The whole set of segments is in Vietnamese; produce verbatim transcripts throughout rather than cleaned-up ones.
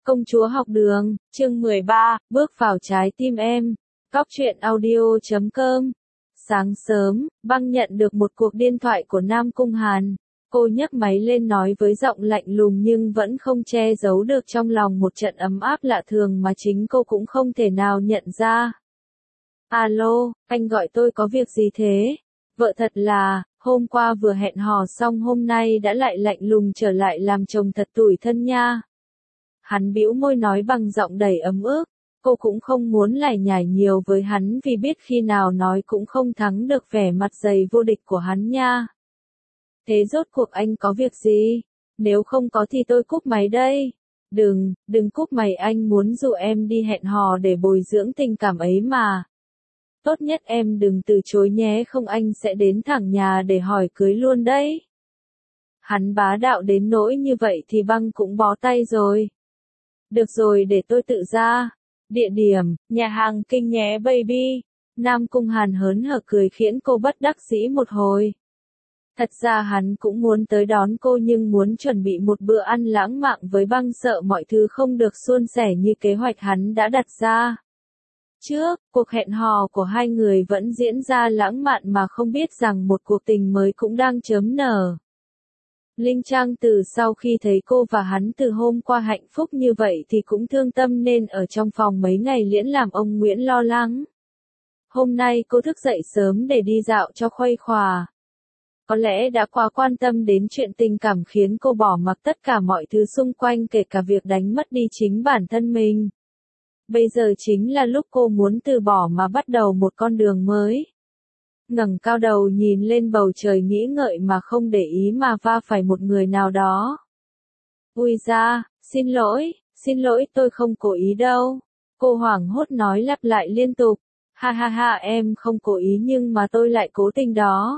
Công chúa học đường, chương mười ba, bước vào trái tim em. Cóc truyện audio chấm com. Sáng sớm, Băng nhận được một cuộc điện thoại của Nam Cung Hàn. Cô nhấc máy lên nói với giọng lạnh lùng nhưng vẫn không che giấu được trong lòng một trận ấm áp lạ thường mà chính cô cũng không thể nào nhận ra. Alo, anh gọi tôi có việc gì thế? Vợ thật là, hôm qua vừa hẹn hò xong hôm nay đã lại lạnh lùng trở lại làm chồng thật tủi thân nha. Hắn bĩu môi nói bằng giọng đầy ấm ức, cô cũng không muốn lải nhải nhiều với hắn vì biết khi nào nói cũng không thắng được vẻ mặt dày vô địch của hắn nha. Thế rốt cuộc anh có việc gì? Nếu không có thì tôi cúp máy đây. Đừng, đừng cúp máy, anh muốn dụ em đi hẹn hò để bồi dưỡng tình cảm ấy mà. Tốt nhất em đừng từ chối nhé, không anh sẽ đến thẳng nhà để hỏi cưới luôn đấy. Hắn bá đạo đến nỗi như vậy thì Băng cũng bó tay rồi. Được rồi, để tôi tự ra. Địa điểm, nhà hàng Kinh nhé baby. Nam Cung Hàn hớn hở cười khiến cô bất đắc dĩ một hồi. Thật ra hắn cũng muốn tới đón cô nhưng muốn chuẩn bị một bữa ăn lãng mạn với Băng, sợ mọi thứ không được suôn sẻ như kế hoạch hắn đã đặt ra. Trước, cuộc hẹn hò của hai người vẫn diễn ra lãng mạn mà không biết rằng một cuộc tình mới cũng đang chớm nở. Linh Trang từ sau khi thấy cô và hắn từ hôm qua hạnh phúc như vậy thì cũng thương tâm nên ở trong phòng mấy ngày liễn làm ông Nguyễn lo lắng. Hôm nay cô thức dậy sớm để đi dạo cho khuây khỏa. Có lẽ đã quá quan tâm đến chuyện tình cảm khiến cô bỏ mặc tất cả mọi thứ xung quanh, kể cả việc đánh mất đi chính bản thân mình. Bây giờ chính là lúc cô muốn từ bỏ mà bắt đầu một con đường mới. Ngẩng cao đầu nhìn lên bầu trời nghĩ ngợi mà không để ý mà va phải một người nào đó. Ui da, xin lỗi, xin lỗi, tôi không cố ý đâu. Cô hoảng hốt nói lặp lại liên tục. Ha ha ha, em không cố ý nhưng mà tôi lại cố tình đó.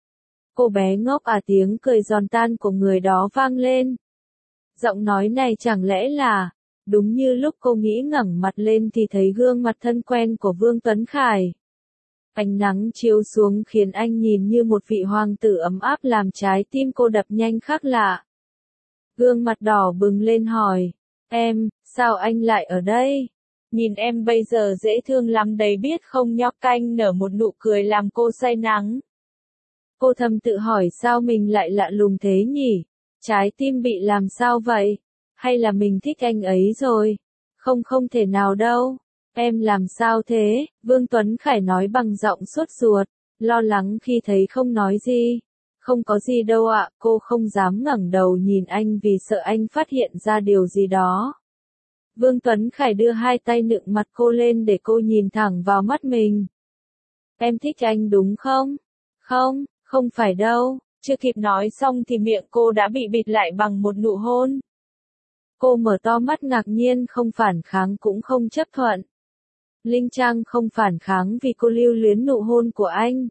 Cô bé ngốc à, tiếng cười giòn tan của người đó vang lên. Giọng nói này chẳng lẽ là... Đúng như lúc cô nghĩ, ngẩng mặt lên thì thấy gương mặt thân quen của Vương Tuấn Khải. Ánh nắng chiếu xuống khiến anh nhìn như một vị hoàng tử ấm áp làm trái tim cô đập nhanh khác lạ. Gương mặt đỏ bừng lên hỏi, em, sao anh lại ở đây? Nhìn em bây giờ dễ thương lắm đấy biết không, nhóc canh nở một nụ cười làm cô say nắng. Cô thầm tự hỏi sao mình lại lạ lùng thế nhỉ? Trái tim bị làm sao vậy? Hay là mình thích anh ấy rồi? Không không thể nào đâu. Em làm sao thế? Vương Tuấn Khải nói bằng giọng sốt ruột, lo lắng khi thấy không nói gì. Không có gì đâu ạ, cô không dám ngẩng đầu nhìn anh vì sợ anh phát hiện ra điều gì đó. Vương Tuấn Khải đưa hai tay nựng mặt cô lên để cô nhìn thẳng vào mắt mình. Em thích anh đúng không? Không, không phải đâu. Chưa kịp nói xong thì miệng cô đã bị bịt lại bằng một nụ hôn. Cô mở to mắt ngạc nhiên, không phản kháng cũng không chấp thuận. Linh Trang không phản kháng vì cô lưu luyến nụ hôn của anh.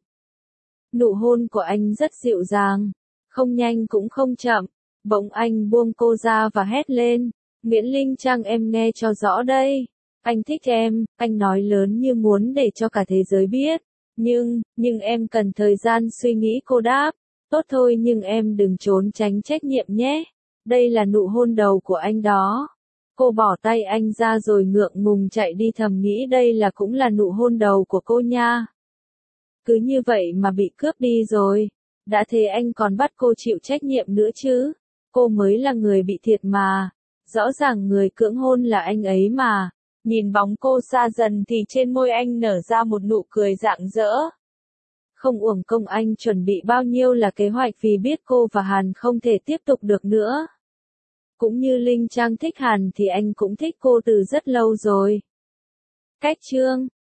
Nụ hôn của anh rất dịu dàng, không nhanh cũng không chậm. Bỗng anh buông cô ra và hét lên, Nguyễn Linh Trang, em nghe cho rõ đây. Anh thích em, anh nói lớn như muốn để cho cả thế giới biết. Nhưng, nhưng em cần thời gian suy nghĩ, cô đáp. Tốt thôi nhưng em đừng trốn tránh trách nhiệm nhé. Đây là nụ hôn đầu của anh đó. Cô bỏ tay anh ra rồi ngượng ngùng chạy đi, thầm nghĩ đây là cũng là nụ hôn đầu của cô nha. Cứ như vậy mà bị cướp đi rồi. Đã thế anh còn bắt cô chịu trách nhiệm nữa chứ. Cô mới là người bị thiệt mà. Rõ ràng người cưỡng hôn là anh ấy mà. Nhìn bóng cô xa dần thì trên môi anh nở ra một nụ cười rạng rỡ. Không uổng công anh chuẩn bị bao nhiêu là kế hoạch vì biết cô và Hàn không thể tiếp tục được nữa. Cũng như Linh Trang thích Hàn thì anh cũng thích cô từ rất lâu rồi. Cách chương